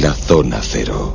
la Zona Cero.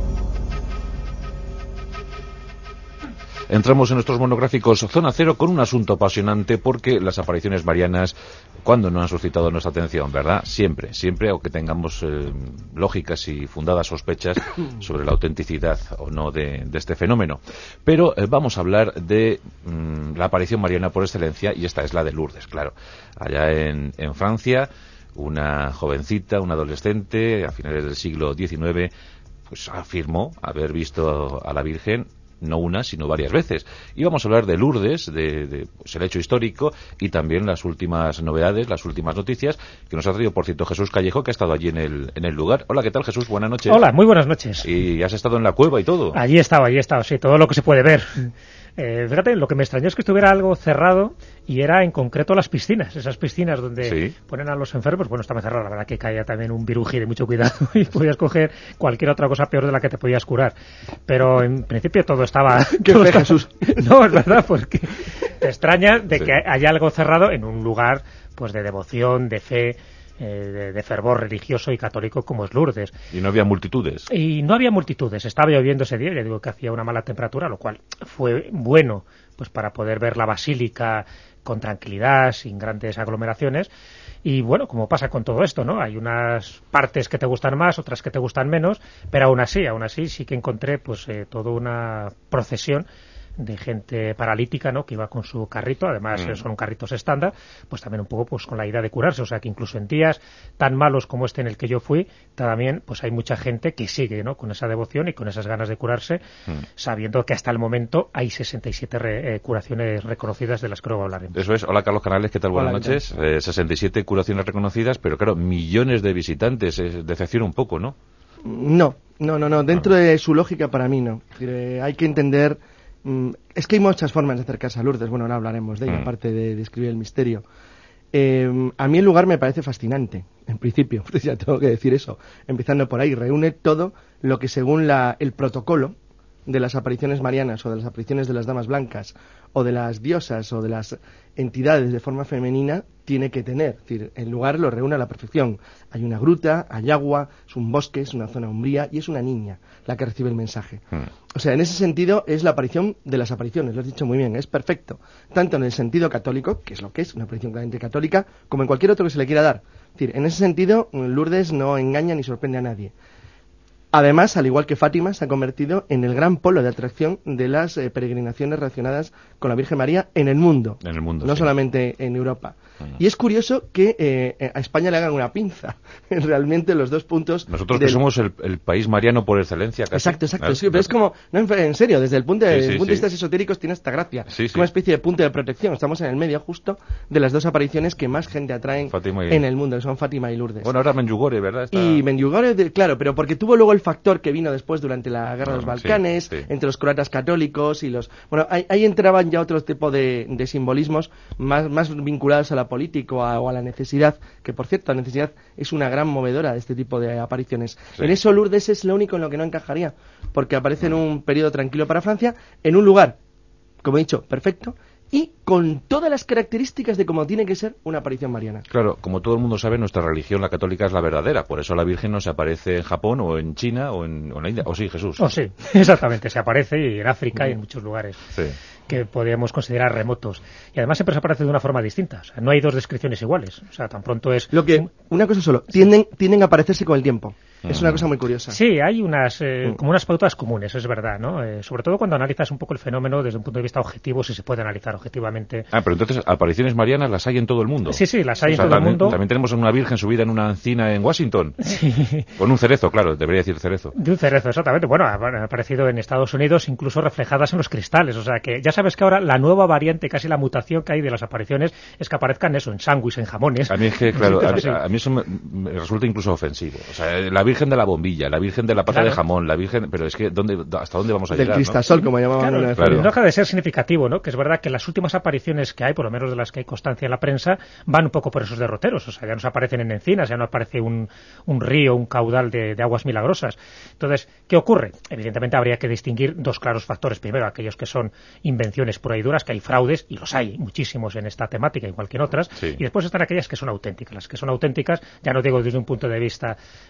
Entramos en nuestros monográficos Zona Cero con un asunto apasionante porque las apariciones marianas, ¿cuándo no han suscitado nuestra atención, verdad? Siempre, aunque tengamos lógicas y fundadas sospechas sobre la autenticidad o no de este fenómeno. Pero vamos a hablar de la aparición mariana por excelencia, y esta es la de Lourdes, claro. Allá en Francia, una jovencita, una adolescente, a finales del siglo XIX, pues afirmó haber visto a la Virgen no una, sino varias veces. Y vamos a hablar de Lourdes, pues el hecho histórico y también las últimas novedades, las últimas noticias que nos ha traído, por cierto, Jesús Callejo, que ha estado allí en el lugar. Hola, ¿qué tal, Jesús? Buenas noches. Hola, muy buenas noches. ¿Y has estado en la cueva y todo? Allí he estado, sí, todo lo que se puede ver. Fíjate, lo que me extrañó es que estuviera algo cerrado y era en concreto las piscinas, esas piscinas donde ponen a los enfermos. Bueno, estaba cerrado, la verdad que caía también un viruji de mucho cuidado y podías coger cualquier otra cosa peor de la que te podías curar. Pero en principio todo estaba... ¿Qué fe, Jesús? No, es verdad, porque te extraña de que haya algo cerrado en un lugar pues de devoción, de fe, de fervor religioso y católico como es Lourdes. ¿Y no había multitudes? Y no había multitudes, estaba lloviendo ese día, ya digo que hacía una mala temperatura, lo cual fue bueno pues para poder ver la basílica con tranquilidad, sin grandes aglomeraciones. Y bueno, como pasa con todo esto, ¿no? Hay unas partes que te gustan más, otras que te gustan menos, pero aún así sí que encontré pues toda una procesión de gente paralítica, ¿no?, que iba con su carrito, además son carritos estándar, pues también un poco pues con la idea de curarse, o sea que incluso en días tan malos como este en el que yo fui, también pues hay mucha gente que sigue, ¿no?, con esa devoción y con esas ganas de curarse, sabiendo que hasta el momento hay 67 curaciones reconocidas de las que luego hablaremos. Eso es. Hola, Carlos Canales, ¿qué tal? Buenas noches. 67 curaciones reconocidas, pero claro, millones de visitantes, decepciona un poco, ¿no? No, dentro de su lógica para mí no. Hay que entender... Es que hay muchas formas de acercarse a Lourdes, bueno, ahora hablaremos de ello, aparte de describir el misterio. A mí el lugar me parece fascinante, en principio, ya tengo que decir eso, empezando por ahí, reúne todo lo que según el protocolo de las apariciones marianas o de las apariciones de las damas blancas o de las diosas o de las entidades de forma femenina tiene que tener. Es decir, el lugar lo reúne a la perfección. Hay una gruta, hay agua, es un bosque, es una zona umbría y es una niña la que recibe el mensaje. O sea, en ese sentido es la aparición de las apariciones, lo has dicho muy bien, es perfecto. Tanto en el sentido católico, que es lo que es, una aparición claramente católica, como en cualquier otro que se le quiera dar. Es decir, en ese sentido, Lourdes no engaña ni sorprende a nadie. Además, al igual que Fátima, se ha convertido en el gran polo de atracción de las peregrinaciones relacionadas con la Virgen María en el mundo. En el mundo, no solamente en Europa. Y es curioso que a España le hagan una pinza. Realmente los dos puntos... Nosotros que somos el país mariano por excelencia, casi. Exacto. Sí, pero es como... No, en serio, desde el punto de vista esotéricos tiene esta gracia. Es una especie de punto de protección. Estamos en el medio justo de las dos apariciones que más gente atraen en el mundo, que son Fátima y Lourdes. Bueno, ahora Medjugorje, ¿verdad? Y Medjugorje, claro, pero porque tuvo luego el factor que vino después durante la Guerra de los Balcanes, entre los croatas católicos y los... Bueno, ahí entraban ya otro tipo de simbolismos más vinculados a la política o a la necesidad, que por cierto, la necesidad es una gran movedora de este tipo de apariciones. En eso Lourdes es lo único en lo que no encajaría, porque aparece en un periodo tranquilo para Francia, en un lugar, como he dicho, perfecto, y con todas las características de cómo tiene que ser una aparición mariana. Claro, como todo el mundo sabe, nuestra religión, la católica, es la verdadera. Por eso la Virgen no se aparece en Japón o en China o en la India. ¿O sí, Jesús? Oh, sí, exactamente. Se aparece y en África y en muchos lugares que podríamos considerar remotos. Y además siempre se aparece de una forma distinta. O sea, no hay dos descripciones iguales. O sea, tan pronto es... Una cosa solo. Tienden a aparecerse con el tiempo. Es una cosa muy curiosa. Sí, hay como unas pautas comunes, es verdad, ¿no? Sobre todo cuando analizas un poco el fenómeno desde un punto de vista objetivo, si se puede analizar objetivamente. Pero entonces, apariciones marianas las hay en todo el mundo. Sí, las hay en todo el mundo. También tenemos una virgen subida en una encina en Washington. Sí. Con un cerezo, claro, debería decir cerezo. De un cerezo, exactamente. Bueno, ha aparecido en Estados Unidos, incluso reflejadas en los cristales. O sea que ya sabes que ahora la nueva variante, casi la mutación que hay de las apariciones, es que aparezcan eso, en sándwiches, en jamones. A mí es que, claro, a mí eso me resulta incluso ofensivo. O sea, la virgen de la bombilla, la virgen de la pata de jamón, la virgen... Pero es que, ¿hasta dónde vamos a llegar? Del cristasol, ¿no? Como llamaban. Claro. No deja de ser significativo, ¿no? Que es verdad que las últimas apariciones que hay, por lo menos de las que hay constancia en la prensa, van un poco por esos derroteros. O sea, ya no se aparecen en encinas, ya no aparece un río, un caudal de aguas milagrosas. Entonces, ¿qué ocurre? Evidentemente habría que distinguir dos claros factores. Primero, aquellos que son invenciones puras y duras, que hay fraudes, y los hay muchísimos en esta temática, igual que en otras. Y después están aquellas que son auténticas. Las que son auténticas, ya no digo desde un punto de vista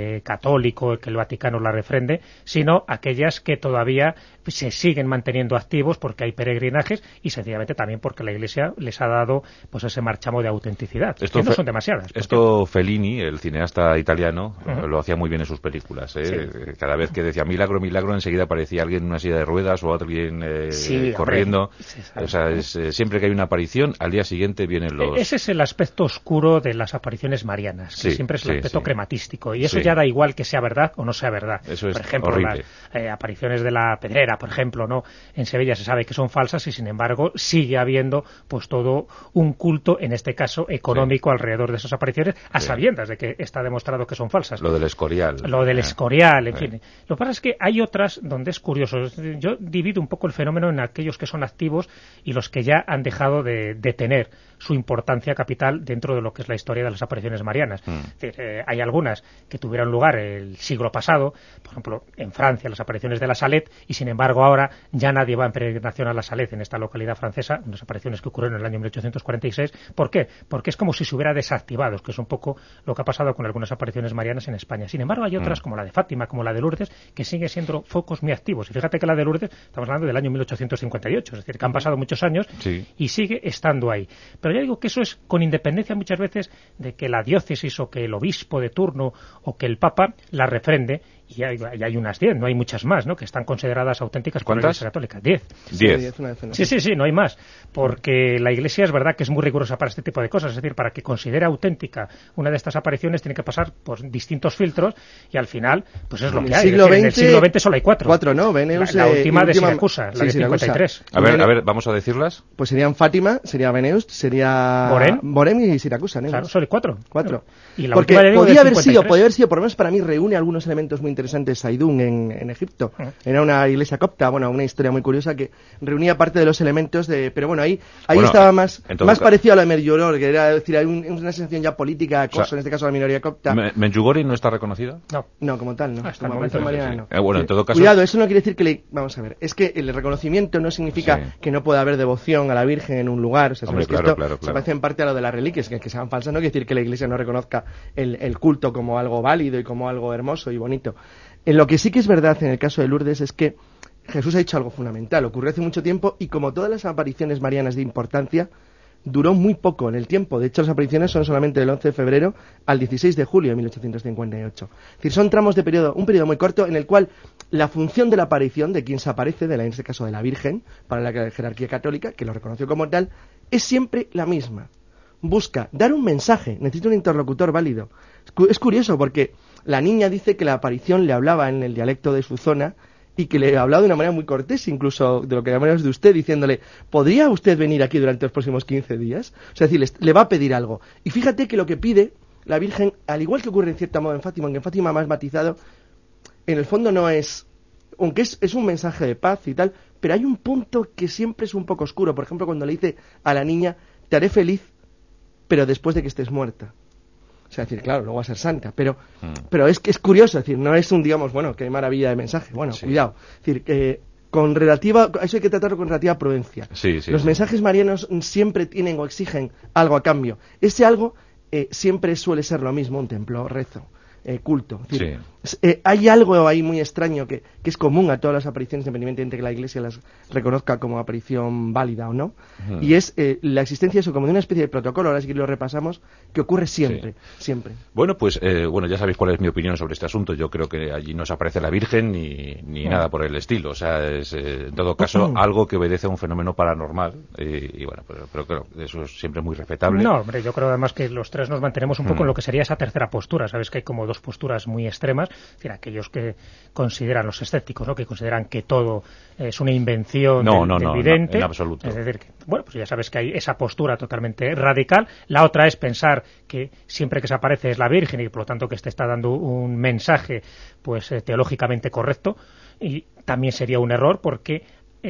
católico, que el Vaticano la refrende, sino aquellas que todavía se siguen manteniendo activos porque hay peregrinajes y sencillamente también porque la Iglesia les ha dado pues ese marchamo de autenticidad, que no son demasiadas. Esto Fellini, el cineasta italiano, lo hacía muy bien en sus películas. Sí. Cada vez que decía milagro, milagro, enseguida aparecía alguien en una silla de ruedas o alguien corriendo. O sea, siempre que hay una aparición, al día siguiente vienen los... Ese es el aspecto oscuro de las apariciones marianas, que siempre es el aspecto crematístico. Y eso ya da igual que sea verdad o no sea verdad. Eso es por ejemplo, horrible. Las apariciones de la Pedrera, por ejemplo, ¿no? En Sevilla se sabe que son falsas y, sin embargo, sigue habiendo pues todo un culto, en este caso económico, alrededor de esas apariciones, a sabiendas de que está demostrado que son falsas. Lo del Escorial. Lo del Escorial, en fin. Lo que pasa es que hay otras donde es curioso. Yo divido un poco el fenómeno en aquellos que son activos y los que ya han dejado de tener su importancia capital dentro de lo que es la historia de las apariciones marianas. Es decir, hay algunas que tuvieron lugar el siglo pasado, por ejemplo, en Francia, las apariciones de la Salette, y sin embargo ahora ya nadie va en peregrinación a la Salette, en esta localidad francesa, unas apariciones que ocurrieron en el año 1846. ¿Por qué? Porque es como si se hubiera desactivado, que es un poco lo que ha pasado con algunas apariciones marianas en España. Sin embargo, hay otras, como la de Fátima, como la de Lourdes, que siguen siendo focos muy activos. Y fíjate que la de Lourdes, estamos hablando del año 1858, es decir, que han pasado muchos años y sigue estando ahí. Pero ya digo que eso es con independencia muchas veces de que la diócesis o que el obispo de turno o que el papa la refrende, y hay unas 10, no hay muchas más, ¿no?, que están consideradas auténticas por la Iglesia Católica. 10. 10. Sí, no hay más, porque la Iglesia es verdad que es muy rigurosa para este tipo de cosas, es decir, para que considere auténtica una de estas apariciones tiene que pasar por distintos filtros y al final, pues es lo que hay. En el siglo XX solo hay 4. 4, ¿no? Beneus, la última de Siracusa, la de 53. A ver, vamos a decirlas. Pues serían Fátima, sería Beneus, sería Borem y Siracusa, ¿no? Claro, solo hay 4. Y la porque podía haber sido, por lo menos para mí reúne algunos elementos muy interesantes Saidún en Egipto. Era una iglesia copta, bueno, una historia muy curiosa que reunía parte de los elementos de... Pero bueno, ahí estaba más parecido a la de Medjugorje, que era decir, hay una sensación ya política, acoso, en este caso la minoría copta. ¿Medjugorje no está reconocida? No, como tal, no. Hasta el momento no. Bueno, en todo caso... Cuidado, eso no quiere decir que vamos a ver, es que el reconocimiento no significa que no pueda haber devoción a la Virgen en un lugar, o sea, hombre, claro. Se parece en parte a lo de las reliquias, que sean falsas, no quiere decir que la Iglesia no reconozca el culto como algo válido y como algo hermoso y bonito. En lo que sí que es verdad en el caso de Lourdes es que Jesús ha dicho algo fundamental, ocurrió hace mucho tiempo y como todas las apariciones marianas de importancia, duró muy poco en el tiempo. De hecho, las apariciones son solamente del 11 de febrero al 16 de julio de 1858. Es decir, son tramos de periodo, un periodo muy corto en el cual la función de la aparición, de quien se aparece, en este caso de la Virgen, para la jerarquía católica, que lo reconoció como tal, es siempre la misma. Busca dar un mensaje, necesita un interlocutor válido. Es curioso porque la niña dice que la aparición le hablaba en el dialecto de su zona y que le hablaba de una manera muy cortés, incluso de lo que llamamos de usted, diciéndole, ¿podría usted venir aquí durante los próximos 15 días? O sea, es decir, le va a pedir algo. Y fíjate que lo que pide la Virgen, al igual que ocurre en cierto modo en Fátima, aunque en Fátima más matizado, en el fondo no es, aunque es un mensaje de paz y tal, pero hay un punto que siempre es un poco oscuro. Por ejemplo, cuando le dice a la niña, te haré feliz, pero después de que estés muerta. O sea, decir, claro, luego va a ser santa, pero es que es curioso, es decir, no es un, digamos, bueno, qué maravilla de mensaje, bueno, cuidado, es decir, con relativa, eso hay que tratarlo con relativa prudencia. Los mensajes marianos siempre tienen o exigen algo a cambio. Ese algo siempre suele ser lo mismo, un templo, rezo, culto. Es decir, hay algo ahí muy extraño que es común a todas las apariciones, independientemente de que la Iglesia las reconozca como aparición válida o no, y es la existencia eso, como de una especie de protocolo, ahora sí que lo repasamos, que ocurre siempre. Bueno, pues ya sabéis cuál es mi opinión sobre este asunto. Yo creo que allí no se aparece la Virgen ni nada por el estilo. O sea, es en todo caso algo que obedece a un fenómeno paranormal y bueno, pero claro, eso es siempre muy respetable. No, hombre, yo creo además que los tres nos mantenemos un poco en lo que sería esa tercera postura. Sabes que hay como dos posturas muy extremas, es decir, aquellos que consideran, los escépticos, ¿no?, que consideran que todo es una invención del vidente. No, en absoluto. Es decir, que, bueno, pues ya sabes que hay esa postura totalmente radical. La otra es pensar que siempre que se aparece es la Virgen y por lo tanto que este está dando un mensaje pues teológicamente correcto, y también sería un error porque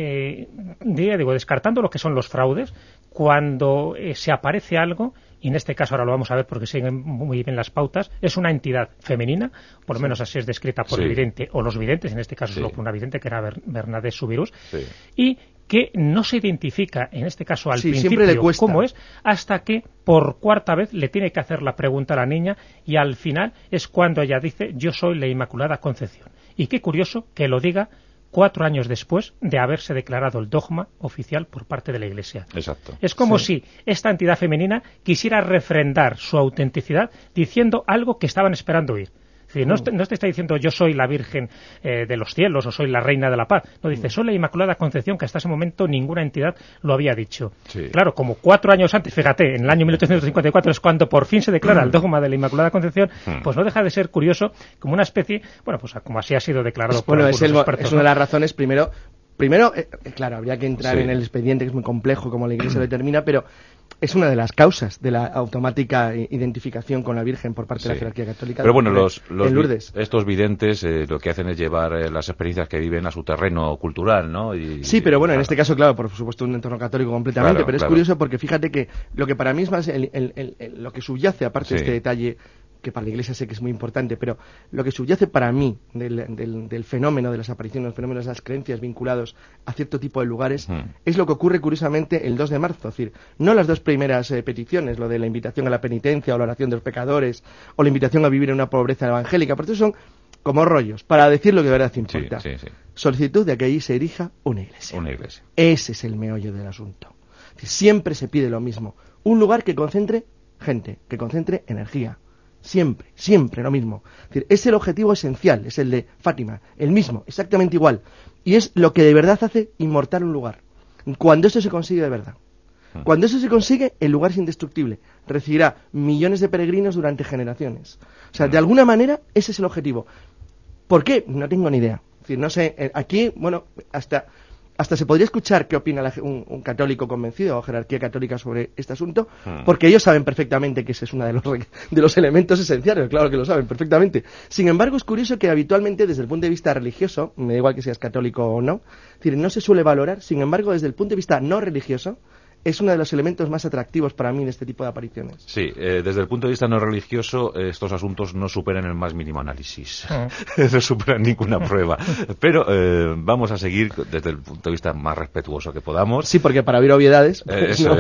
descartando lo que son los fraudes, cuando se aparece algo, y en este caso ahora lo vamos a ver porque siguen muy bien las pautas, es una entidad femenina, por lo menos así es descrita por el vidente o los videntes, en este caso solo por una vidente que era Bernadette Soubirous, y que no se identifica, en este caso al siempre principio, le cuesta. cómo es, hasta que por cuarta vez le tiene que hacer la pregunta a la niña y al final es cuando ella dice: yo soy la Inmaculada Concepción. Y qué curioso que lo diga 4 años después de haberse declarado el dogma oficial por parte de la Iglesia. Exacto. Es como si esta entidad femenina quisiera refrendar su autenticidad diciendo algo que estaban esperando oír. Es decir, no te está diciendo yo soy la Virgen de los cielos o soy la Reina de la Paz. No, dice soy la Inmaculada Concepción, que hasta ese momento ninguna entidad lo había dicho. Sí. Claro, como 4 años antes, fíjate, en el año 1854 es cuando por fin se declara el dogma de la Inmaculada Concepción, pues no deja de ser curioso como una especie, bueno, pues como así ha sido declarado por algunos expertos. Es una de las razones, primero, claro, habría que entrar en el expediente, que es muy complejo, como la Iglesia lo determina, pero es una de las causas de la automática identificación con la Virgen por parte de la jerarquía católica. Pero bueno, estos videntes lo que hacen es llevar las experiencias que viven a su terreno cultural, ¿no? Sí, pero bueno, en este caso, claro, por supuesto, un entorno católico completamente, pero es curioso porque fíjate que lo que para mí es más lo que subyace, aparte de este detalle, que para la Iglesia sé que es muy importante, pero lo que subyace para mí del fenómeno de las apariciones, los fenómenos de las creencias vinculados a cierto tipo de lugares, es lo que ocurre curiosamente el 2 de marzo. Es decir, no las dos primeras peticiones, lo de la invitación a la penitencia o la oración de los pecadores, o la invitación a vivir en una pobreza evangélica, porque eso son como rollos, para decir lo que de verdad importa. Sí. Solicitud de que allí se erija una iglesia. Una iglesia. Ese es el meollo del asunto. Es decir, siempre se pide lo mismo. Un lugar que concentre gente, que concentre energía. Siempre lo mismo. Es decir, es el objetivo esencial, es el de Fátima, el mismo, exactamente igual. Y es lo que de verdad hace inmortal un lugar. Cuando eso se consigue de verdad. Cuando eso se consigue, el lugar es indestructible. Recibirá millones de peregrinos durante generaciones. O sea, de alguna manera, ese es el objetivo. ¿Por qué? No tengo ni idea. Es decir, no sé, aquí, bueno, hasta se podría escuchar qué opina un católico convencido o jerarquía católica sobre este asunto, porque ellos saben perfectamente que ese es uno de los elementos esenciales, claro que lo saben perfectamente. Sin embargo, es curioso que habitualmente, desde el punto de vista religioso, me da igual que seas católico o no, es decir, no se suele valorar. Sin embargo, desde el punto de vista no religioso, es uno de los elementos más atractivos para mí en este tipo de apariciones. Sí, desde el punto de vista no religioso, estos asuntos no superan el más mínimo análisis. No superan ninguna prueba. Pero vamos a seguir desde el punto de vista más respetuoso que podamos. Sí, porque para oír obviedades... Eso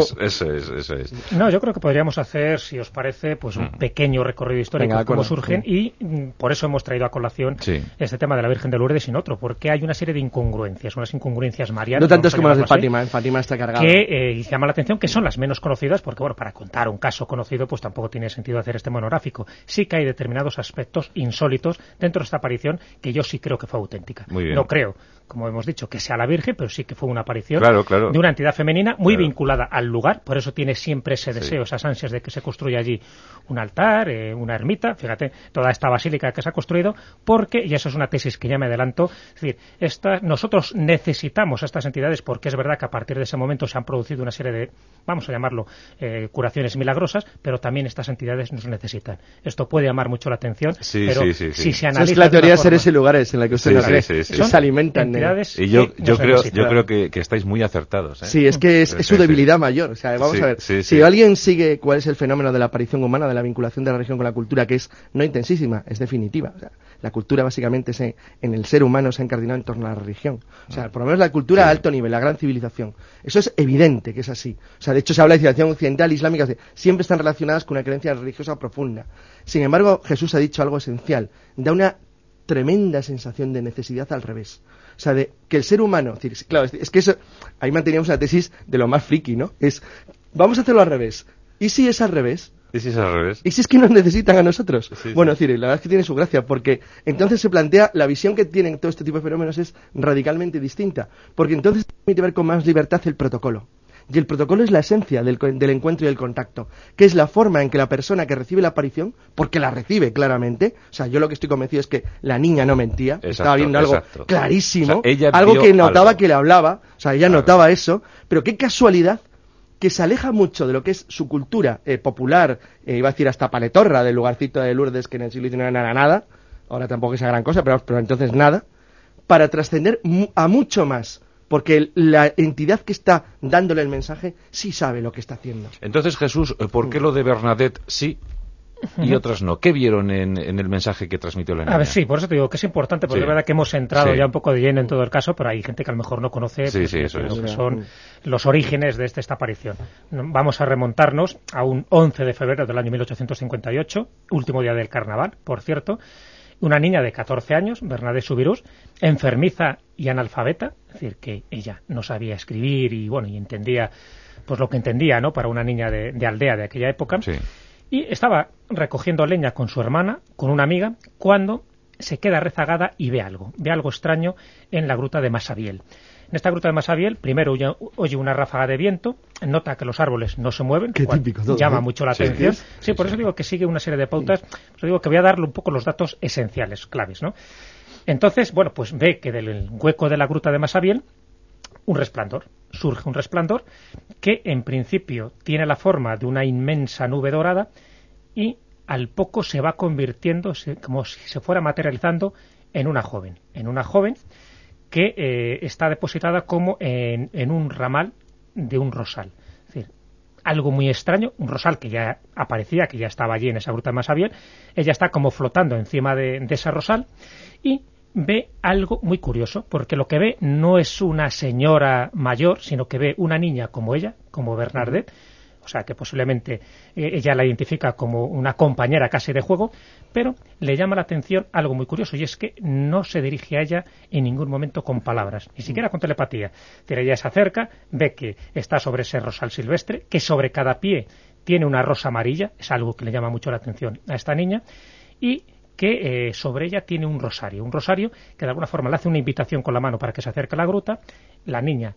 es. No, yo creo que podríamos hacer, si os parece, pues un pequeño recorrido histórico de cómo surgen, y por eso hemos traído a colación este tema de la Virgen de Lourdes sin otro, porque hay una serie de incongruencias, unas incongruencias marianas. No tantas como las de Fátima, en Fátima está cargado. Que llama la atención, que son las menos conocidas, porque bueno, para contar un caso conocido pues tampoco tiene sentido hacer este monográfico. Sí que hay determinados aspectos insólitos dentro de esta aparición que yo sí creo que fue auténtica. No creo, como hemos dicho, que sea la Virgen, pero sí que fue una aparición de una entidad femenina muy vinculada al lugar, por eso tiene siempre ese deseo, esas ansias de que se construya allí un altar, una ermita, fíjate, toda esta basílica que se ha construido, porque, y eso es una tesis que ya me adelanto, es decir, nosotros necesitamos a estas entidades, porque es verdad que a partir de ese momento se han producido una serie de, vamos a llamarlo, curaciones milagrosas, pero también estas entidades nos necesitan. Esto puede llamar mucho la atención, pero si se analiza... Es la teoría de seres y lugares en la que ustedes se alimentan. Y yo creo que estáis muy acertados. Sí, es que es su debilidad mayor. O sea, vamos a ver, si alguien sigue cuál es el fenómeno de la aparición humana, de la vinculación de la religión con la cultura, que es no intensísima, es definitiva. O sea, la cultura básicamente en el ser humano se ha encardinado en torno a la religión. O sea, por lo menos la cultura a alto nivel, la gran civilización. Eso es evidente que es así. O sea, de hecho se habla de civilización occidental, islámica, siempre están relacionadas con una creencia religiosa profunda. Sin embargo, Jesús ha dicho algo esencial. Da una tremenda sensación de necesidad al revés. O sea, de que el ser humano... Claro, es que eso... Ahí manteníamos la tesis de lo más friki, ¿no? Vamos a hacerlo al revés. ¿Y si es al revés? ¿Y si es al revés? ¿Y si es que nos necesitan a nosotros? Bueno, la verdad es que tiene su gracia, porque entonces se plantea, la visión que tienen todo este tipo de fenómenos es radicalmente distinta, porque entonces permite ver con más libertad el protocolo. Y el protocolo es la esencia del encuentro y del contacto, que es la forma en que la persona que recibe la aparición, porque la recibe claramente, o sea, yo lo que estoy convencido es que la niña no mentía, estaba viendo algo clarísimo, o sea, algo que notaba que le hablaba, o sea, ella notaba eso, pero qué casualidad que se aleja mucho de lo que es su cultura popular, iba a decir hasta paletorra, del lugarcito de Lourdes, que en el siglo XIX no era nada, ahora tampoco es esa gran cosa, pero entonces nada, para trascender a mucho más, porque la entidad que está dándole el mensaje sí sabe lo que está haciendo. Entonces, Jesús, ¿por qué lo de Bernadette sí y otras no. ¿Qué vieron en el mensaje que transmitió la niña? A ver, sí, por eso te digo que es importante, porque es verdad que hemos entrado ya un poco de lleno en todo el caso, pero hay gente que a lo mejor no conoce lo que son los orígenes de esta aparición. Vamos a remontarnos a un 11 de febrero del año 1858, último día del carnaval, por cierto. Una niña de 14 años, Bernadette Soubirous, enfermiza y analfabeta, es decir, que ella no sabía escribir y entendía pues lo que entendía, ¿no?, para una niña de aldea de aquella época. Sí. Y estaba recogiendo leña con su hermana, con una amiga, cuando se queda rezagada y ve algo extraño en la gruta de Massabielle. En esta gruta de Massabielle, primero oye una ráfaga de viento, nota que los árboles no se mueven, qué típico todo, llama mucho la atención. Sí, por eso digo que sigue una serie de pautas, por eso digo que voy a darle un poco los datos esenciales, claves, ¿no? Entonces, bueno, pues ve que del hueco de la gruta de Massabielle surge un resplandor que en principio tiene la forma de una inmensa nube dorada y al poco se va convirtiendo, como si se fuera materializando, en una joven que está depositada como en un ramal de un rosal. Es decir, algo muy extraño, un rosal que ya aparecía, que ya estaba allí en esa gruta de Massabielle. Ella está como flotando encima de ese rosal y ve algo muy curioso, porque lo que ve no es una señora mayor, sino que ve una niña como ella, como Bernadette, o sea que posiblemente ella la identifica como una compañera casi de juego, pero le llama la atención algo muy curioso, y es que no se dirige a ella en ningún momento con palabras, ni siquiera con telepatía. Pero ella se acerca, ve que está sobre ese rosal silvestre, que sobre cada pie tiene una rosa amarilla, es algo que le llama mucho la atención a esta niña, y que sobre ella tiene un rosario que de alguna forma le hace una invitación con la mano para que se acerque a la gruta. La niña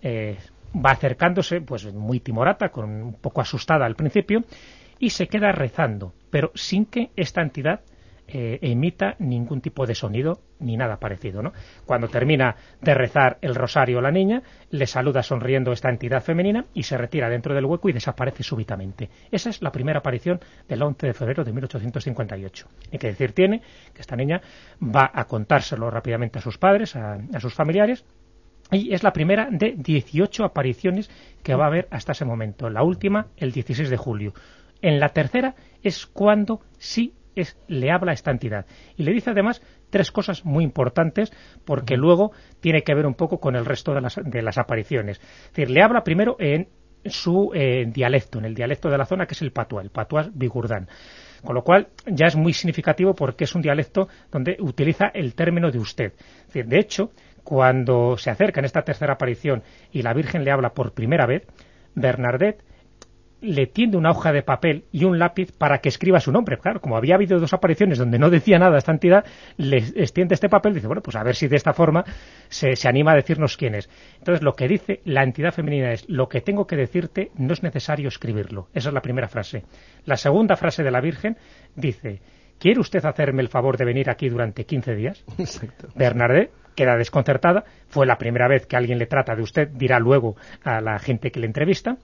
va acercándose, pues muy timorata, un poco asustada al principio, y se queda rezando, pero sin que esta entidad emita ningún tipo de sonido ni nada parecido, ¿no? Cuando termina de rezar el rosario la niña, le saluda sonriendo esta entidad femenina y se retira dentro del hueco y desaparece súbitamente. Esa es la primera aparición del 11 de febrero de 1858. Y que decir tiene que esta niña va a contárselo rápidamente a sus padres, a sus familiares, y es la primera de 18 apariciones que va a haber hasta ese momento. La última, el 16 de julio. En la tercera es cuando sí le habla a esta entidad. Y le dice además 3 cosas muy importantes, porque luego tiene que ver un poco con el resto de las apariciones. Es decir, le habla primero en su dialecto, en el dialecto de la zona, que es el patuá bigurdán. Con lo cual ya es muy significativo porque es un dialecto donde utiliza el término de usted. Es decir, de hecho, cuando se acerca en esta tercera aparición y la Virgen le habla por primera vez, Bernadette le tiende una hoja de papel y un lápiz para que escriba su nombre. Claro, como había habido 2 apariciones donde no decía nada esta entidad, le extiende este papel y dice, bueno, pues a ver si de esta forma se anima a decirnos quién es. Entonces lo que dice la entidad femenina es, lo que tengo que decirte no es necesario escribirlo. Esa es la primera frase. La segunda frase de la Virgen dice, ¿quiere usted hacerme el favor de venir aquí durante 15 días? Exacto. Bernadette queda desconcertada, fue la primera vez que alguien le trata de usted, dirá luego a la gente que le entrevista,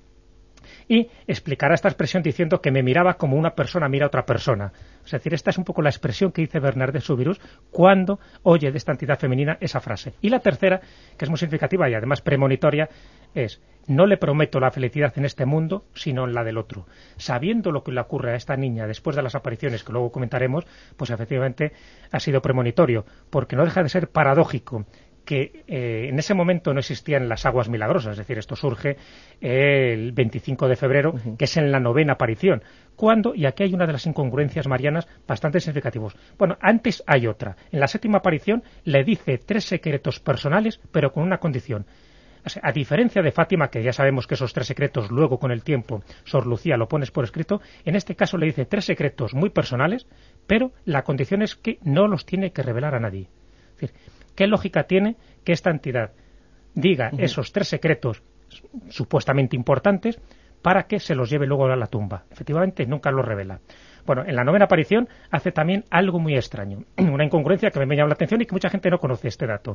y explicará esta expresión diciendo que me miraba como una persona mira a otra persona. Es decir, esta es un poco la expresión que dice Bernadette Soubirous cuando oye de esta entidad femenina esa frase. Y la tercera, que es muy significativa y además premonitoria, es, no le prometo la felicidad en este mundo, sino en la del otro. Sabiendo lo que le ocurre a esta niña después de las apariciones que luego comentaremos, pues efectivamente ha sido premonitorio, porque no deja de ser paradójico que en ese momento no existían las aguas milagrosas, es decir, esto surge el 25 de febrero, que es en la 9ª aparición, cuando, y aquí hay una de las incongruencias marianas bastante significativas. Bueno, antes hay otra. En la 7ª aparición le dice 3 secretos personales, pero con una condición. O sea, a diferencia de Fátima, que ya sabemos que esos 3 secretos luego con el tiempo, Sor Lucía lo pones por escrito, en este caso le dice 3 secretos muy personales, pero la condición es que no los tiene que revelar a nadie. Es decir, ¿qué lógica tiene que esta entidad diga esos 3 secretos supuestamente importantes para que se los lleve luego a la tumba? Efectivamente, nunca los revela. Bueno, en la 9ª aparición hace también algo muy extraño, una incongruencia que me llama la atención y que mucha gente no conoce este dato.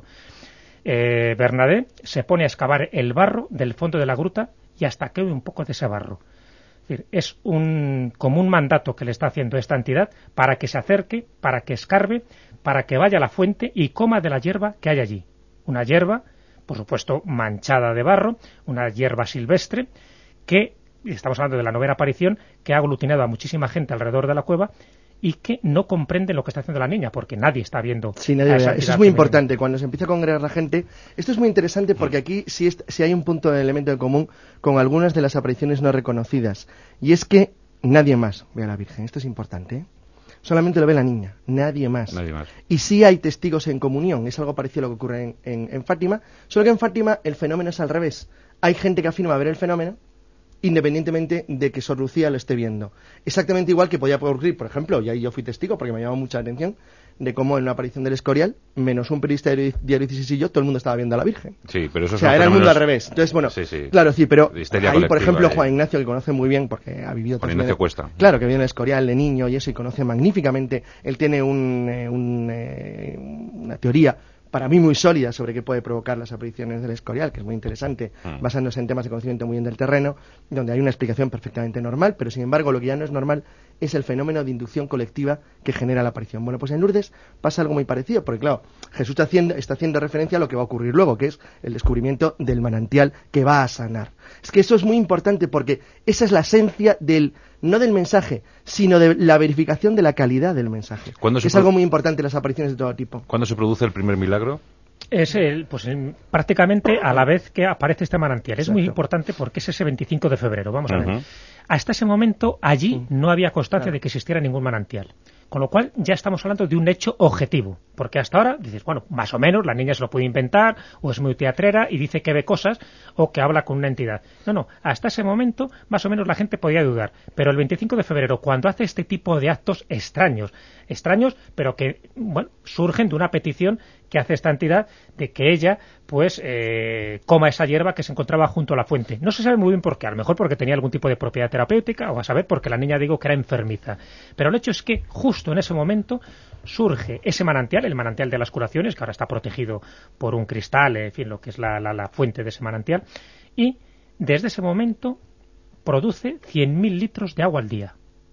Bernadette se pone a excavar el barro del fondo de la gruta y hasta que ve un poco de ese barro. Es decir, es como un mandato que le está haciendo esta entidad para que se acerque, para que escarbe, para que vaya a la fuente y coma de la hierba que hay allí. Una hierba, por supuesto, manchada de barro, una hierba silvestre, que estamos hablando de la 9ª aparición, que ha aglutinado a muchísima gente alrededor de la cueva y que no comprende lo que está haciendo la niña, porque nadie está viendo. Sí, nadie ve. Eso es muy importante. Cuando se empieza a congregar la gente, esto es muy interesante porque aquí sí hay un punto de elemento en común con algunas de las apariciones no reconocidas. Y es que nadie más ve a la Virgen. Esto es importante, ¿eh? Solamente lo ve la niña, nadie más. Y sí hay testigos en comunión, es algo parecido a lo que ocurre en Fátima, solo que en Fátima el fenómeno es al revés. Hay gente que afirma ver el fenómeno, independientemente de que Sor Lucía lo esté viendo. Exactamente igual que podía ocurrir, por ejemplo, y ahí yo fui testigo porque me llamó mucha atención, de cómo en la aparición del Escorial, menos un periodista de Diario 16 y yo, todo el mundo estaba viendo a la Virgen. Sí, pero eso o sea, era el mundo al revés. Entonces, bueno, sí. Claro, sí, pero ahí, por ejemplo, ahí. Juan Ignacio, que conoce muy bien, porque ha vivido... Juan Ignacio Cuesta. Claro, que vivió en el Escorial de niño y eso, y conoce magníficamente. Él tiene una teoría para mí muy sólida sobre qué puede provocar las apariciones del Escorial, que es muy interesante, basándose en temas de conocimiento muy bien del terreno, donde hay una explicación perfectamente normal, pero sin embargo lo que ya no es normal es el fenómeno de inducción colectiva que genera la aparición. Bueno, pues en Lourdes pasa algo muy parecido, porque claro, Jesús está haciendo referencia a lo que va a ocurrir luego, que es el descubrimiento del manantial que va a sanar. Es que eso es muy importante porque esa es la esencia no del mensaje, sino de la verificación de la calidad del mensaje. Es algo muy importante en las apariciones de todo tipo. ¿Cuándo se produce el primer milagro? Es prácticamente a la vez que aparece este manantial. Es muy importante porque es ese 25 de febrero. Vamos a ver. Hasta ese momento allí no había constancia de que existiera ningún manantial. Con lo cual ya estamos hablando de un hecho objetivo, porque hasta ahora dices, bueno, más o menos la niña se lo puede inventar, o es muy teatrera y dice que ve cosas, o que habla con una entidad. No, hasta ese momento más o menos la gente podía dudar, pero el 25 de febrero, cuando hace este tipo de actos extraños, pero que, bueno, surgen de una petición que hace esta entidad de que ella, pues, coma esa hierba que se encontraba junto a la fuente. No se sabe muy bien por qué, a lo mejor porque tenía algún tipo de propiedad terapéutica, o a saber porque la niña, digo, que era enfermiza. Pero el hecho es que justo en ese momento surge ese manantial, el manantial de las curaciones, que ahora está protegido por un cristal, en fin, lo que es la fuente de ese manantial, y desde ese momento produce 100.000 litros de agua al día.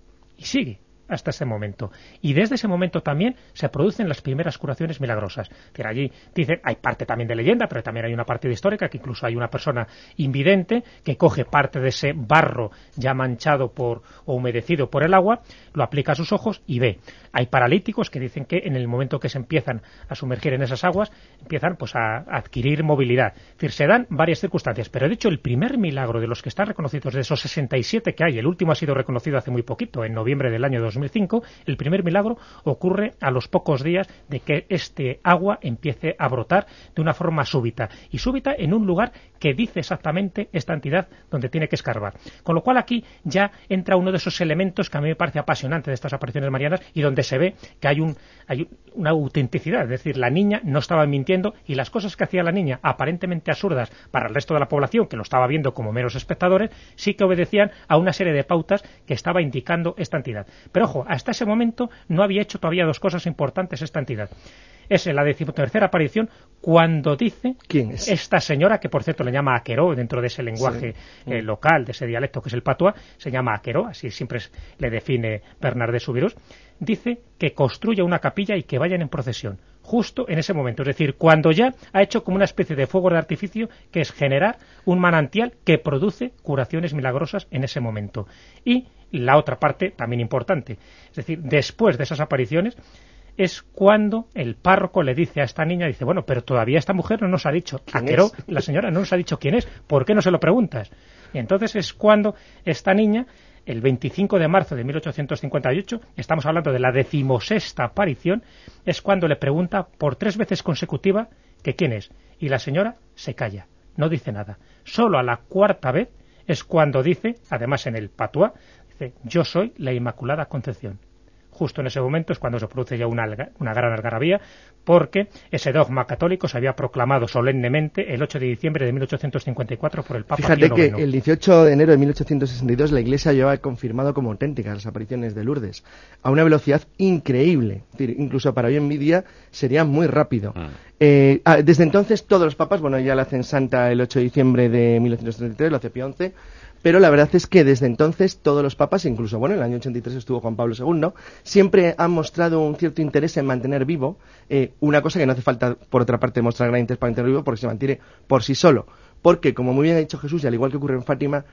Y sigue hasta ese momento. Y desde ese momento también se producen las primeras curaciones milagrosas. Pero allí dicen, hay parte también de leyenda, pero también hay una parte de histórica, que incluso hay una persona invidente que coge parte de ese barro ya manchado o humedecido por el agua, lo aplica a sus ojos y ve. Hay paralíticos que dicen que en el momento que se empiezan a sumergir en esas aguas, empiezan pues a adquirir movilidad. Es decir, se dan varias circunstancias, pero de hecho el primer milagro de los que están reconocidos, de esos 67 que hay, el último ha sido reconocido hace muy poquito, en noviembre del año 2005, el primer milagro ocurre a los pocos días de que este agua empiece a brotar de una forma súbita, y súbita en un lugar que dice exactamente esta entidad donde tiene que escarbar. Con lo cual aquí ya entra uno de esos elementos que a mí me parece apasionante de estas apariciones marianas y donde se ve que hay una autenticidad, es decir, la niña no estaba mintiendo y las cosas que hacía la niña, aparentemente absurdas para el resto de la población que lo estaba viendo como meros espectadores, sí que obedecían a una serie de pautas que estaba indicando esta entidad. Pero ojo, hasta ese momento no había hecho todavía dos cosas importantes esta entidad. Es en la 13ª aparición cuando dice ¿quién es? Esta señora, que por cierto le llama Aqueró dentro de ese lenguaje local, de ese dialecto que es el patua, se llama Aqueró, así siempre le define Bernard de Subirós, dice que construya una capilla y que vayan en procesión, justo en ese momento, es decir, cuando ya ha hecho como una especie de fuego de artificio que es generar un manantial que produce curaciones milagrosas en ese momento. Y la otra parte, también importante, es decir, después de esas apariciones, es cuando el párroco le dice a esta niña, dice, bueno, pero todavía esta mujer no nos ha dicho, Aqueró, la señora no nos ha dicho quién es, ¿por qué no se lo preguntas? Y entonces es cuando esta niña, el 25 de marzo de 1858, estamos hablando de la 16ª aparición, es cuando le pregunta por 3 veces consecutiva que quién es, y la señora se calla, no dice nada. Solo a la 4ª vez es cuando dice, además en el patuá, dice, yo soy la Inmaculada Concepción. Justo en ese momento es cuando se produce ya una gran algarabía, porque ese dogma católico se había proclamado solemnemente el 8 de diciembre de 1854 por el Papa Pío IX. Fíjate que el 18 de enero de 1862 la Iglesia llevaba confirmado como auténticas las apariciones de Lourdes, a una velocidad increíble. Es decir, incluso para hoy en día sería muy rápido. Desde entonces todos los papas, bueno, ya la hacen santa el 8 de diciembre de 1933, lo hace Pío XI, pero la verdad es que desde entonces todos los papas, incluso, bueno, en el año 83 estuvo Juan Pablo II, siempre han mostrado un cierto interés en mantener vivo una cosa que no hace falta, por otra parte, mostrar gran interés para mantener vivo, porque se mantiene por sí solo. Porque, como muy bien ha dicho Jesús, y al igual que ocurre en Fátima,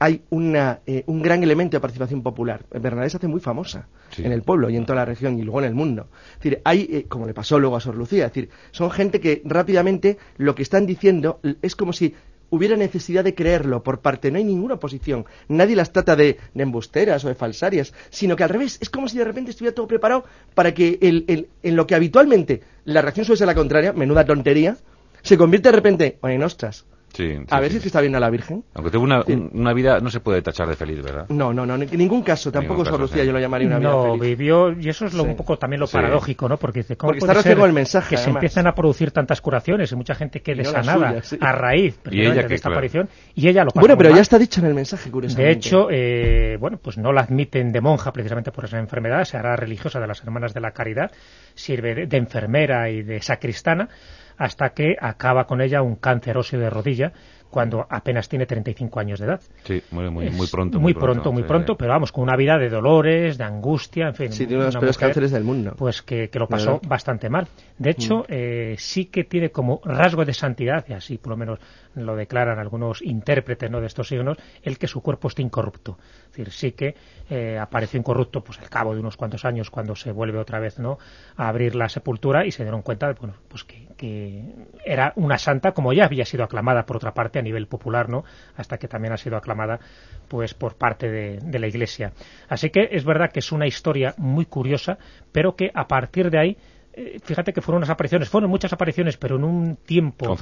hay un gran elemento de participación popular. Bernadette se hace muy famosa en el pueblo y en toda la región y luego en el mundo. Es decir, hay, como le pasó luego a Sor Lucía, es decir, son gente que rápidamente lo que están diciendo es como si hubiera necesidad de creerlo por parte, no hay ninguna oposición, nadie las trata de embusteras o de falsarias, sino que al revés, es como si de repente estuviera todo preparado para que en lo que habitualmente la reacción suele ser la contraria, menuda tontería, se convierte de repente en ostras. A ver si es que está viendo a la Virgen. Aunque tuvo una vida, no se puede tachar de feliz, ¿verdad? No, en ningún caso, tampoco Sor Lucía yo lo llamaría una vida feliz. No, vivió, y eso es un poco también lo paradójico, ¿no? Porque dice, ¿cómo puede ser el mensaje, que se empiezan a producir tantas curaciones y mucha gente quede sanada a raíz de esta aparición, y ella lo pasó Bueno, pero mal. Ya está dicho en el mensaje, curiosamente. De hecho, pues no la admiten de monja precisamente por esa enfermedad, se hará religiosa de las Hermanas de la Caridad, sirve de enfermera y de sacristana, hasta que acaba con ella un cáncer óseo de rodilla, cuando apenas tiene 35 años de edad. Sí, muy pronto. Muy pronto, pero vamos, con una vida de dolores, de angustia, en fin. Sí, tiene uno de los peores cánceres del mundo. Pues que lo pasó bastante mal. De hecho, sí que tiene como rasgo de santidad, y así por lo menos lo declaran algunos intérpretes, ¿no?, de estos signos, el que su cuerpo esté incorrupto. Es decir, sí que apareció incorrupto pues al cabo de unos cuantos años, cuando se vuelve otra vez, ¿no?, a abrir la sepultura y se dieron cuenta, bueno, pues que era una santa, como ya había sido aclamada por otra parte a nivel popular, ¿no?, hasta que también ha sido aclamada pues por parte de la Iglesia. Así que es verdad que es una historia muy curiosa, pero que a partir de ahí, fíjate que fueron muchas apariciones, pero en un tiempo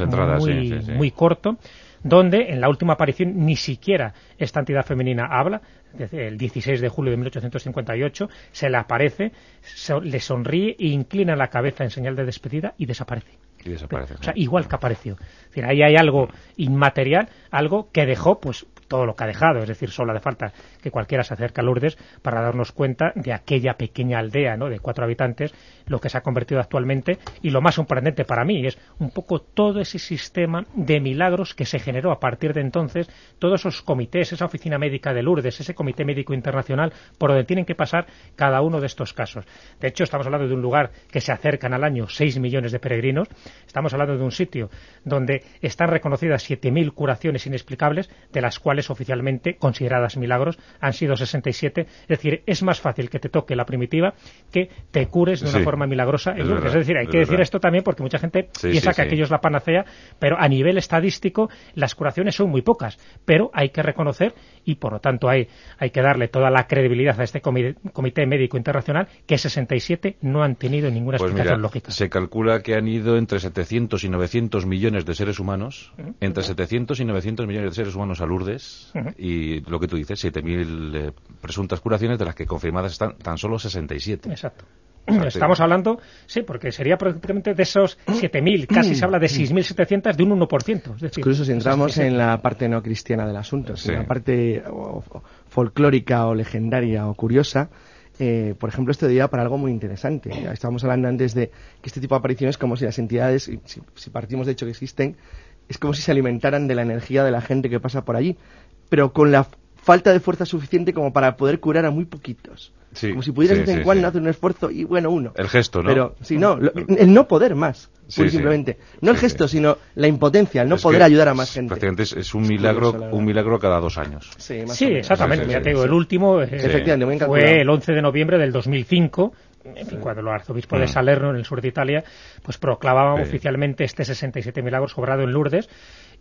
muy corto, donde en la última aparición ni siquiera esta entidad femenina habla. Desde el 16 de julio de 1858 se le aparece, le sonríe e inclina la cabeza en señal de despedida y desaparece. O sea, igual que apareció. Es decir, ahí hay algo inmaterial, algo que dejó pues todo lo que ha dejado, es decir, solo hace falta que cualquiera se acerque a Lourdes para darnos cuenta de aquella pequeña aldea, ¿no?, de 4 habitantes, lo que se ha convertido actualmente, y lo más sorprendente para mí es un poco todo ese sistema de milagros que se generó a partir de entonces, todos esos comités, esa oficina médica de Lourdes, ese comité médico internacional por donde tienen que pasar cada uno de estos casos. De hecho, estamos hablando de un lugar que se acercan al año 6 millones de peregrinos, estamos hablando de un sitio donde están reconocidas 7.000 curaciones inexplicables, de las cuales oficialmente consideradas milagros han sido 67, es decir, es más fácil que te toque la primitiva que te cures de una forma milagrosa en Lourdes. Es decir, hay que decir esto también porque mucha gente piensa que aquello es la panacea, pero a nivel estadístico las curaciones son muy pocas, pero hay que reconocer, y por lo tanto hay que darle toda la credibilidad a este comité médico internacional, que 67 no han tenido ninguna explicación lógica. Se calcula que han ido entre 700 y 900 millones de seres humanos, entre 700 y 900 millones de seres humanos a Lourdes, y lo que tú dices, 7.000 presuntas curaciones, de las que confirmadas están tan solo 67. Exacto. Estamos hablando, porque sería prácticamente de esos 7.000, casi se habla de 6.700, de un 1%. Es decir, incluso si entramos en la parte no cristiana del asunto, en la parte folclórica o legendaria o curiosa, por ejemplo, esto daría para algo muy interesante. Estábamos hablando antes de que este tipo de apariciones, como si las entidades, si partimos de hecho que existen, es como si se alimentaran de la energía de la gente que pasa por allí, pero con la falta de fuerza suficiente como para poder curar a muy poquitos. Como si pudieras de vez en cuando hacer un esfuerzo y uno. El gesto, ¿no? Pero el no poder más, simplemente. No el gesto, sino la impotencia, el no poder ayudar a más gente. Prácticamente es un milagro cada 2 años. Sí, exactamente. Ya te digo, el último fue el 11 de noviembre del 2005. En fin, cuando los arzobispos de Salerno, en el sur de Italia, pues proclamaban oficialmente este 67 milagros obrado en Lourdes,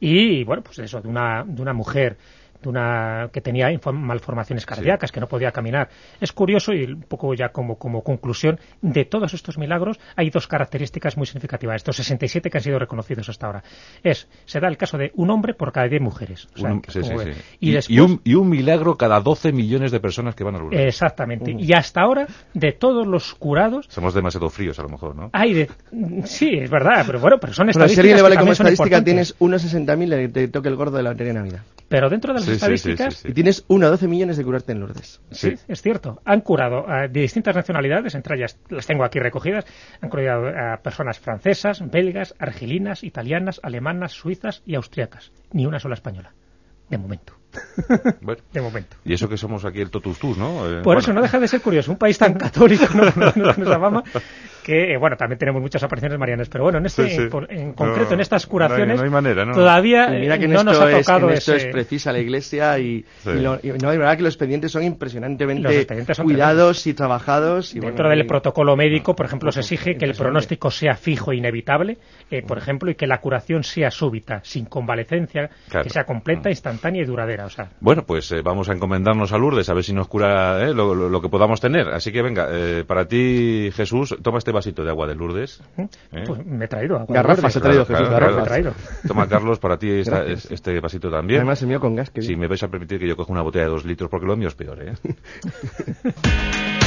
y bueno, pues eso, de una mujer que tenía malformaciones cardíacas, que no podía caminar. Es curioso, y un poco ya como conclusión, de todos estos milagros hay 2 características muy significativas, estos 67 que han sido reconocidos hasta ahora. Se da el caso de un hombre por cada 10 mujeres. O sea, y un milagro cada 12 millones de personas que van a Lourdes. Exactamente. Y hasta ahora, de todos los curados... Somos demasiado fríos, a lo mejor, ¿no? Sí, es verdad, pero bueno, son estadísticas. Pero si alguien le vale como estadística, tienes unos 60.000 y te toque el gordo de la lotería de Navidad. Pero dentro de las estadísticas... Y tienes 1 a 12 millones de curarte en Lourdes. Sí, es cierto. Han curado de distintas nacionalidades, entre ellas las tengo aquí recogidas, han curado a personas francesas, belgas, argelinas, italianas, alemanas, suizas y austriacas. Ni una sola española, de momento. Bueno, de momento. y eso que somos aquí el totus tus, ¿no? Por eso no deja de ser curioso, un país tan católico, no esa fama, que, bueno, también tenemos muchas apariciones marianas, pero bueno, en concreto, en estas curaciones, no hay manera, ¿no? Todavía mira que no nos ha tocado esto es precisa la Iglesia y no, es verdad que los expedientes son impresionantemente cuidados y trabajados. Y dentro del protocolo médico, por ejemplo, se exige que el pronóstico sea fijo e inevitable, por ejemplo, y que la curación sea súbita, sin convalecencia, que sea completa, instantánea y duradera. O sea. Bueno, pues vamos a encomendarnos a Lourdes, a ver si nos cura lo que podamos tener. Así que venga, para ti, Jesús, toma este vasito de agua de Lourdes. Pues me he traído agua. Garrafas he traído, Jesús, garrafas. Toma, Carlos, para ti este vasito también. Además, el mío con gas. Si me vais a permitir que yo coja una botella de 2 litros, porque lo mío es peor, ¿eh?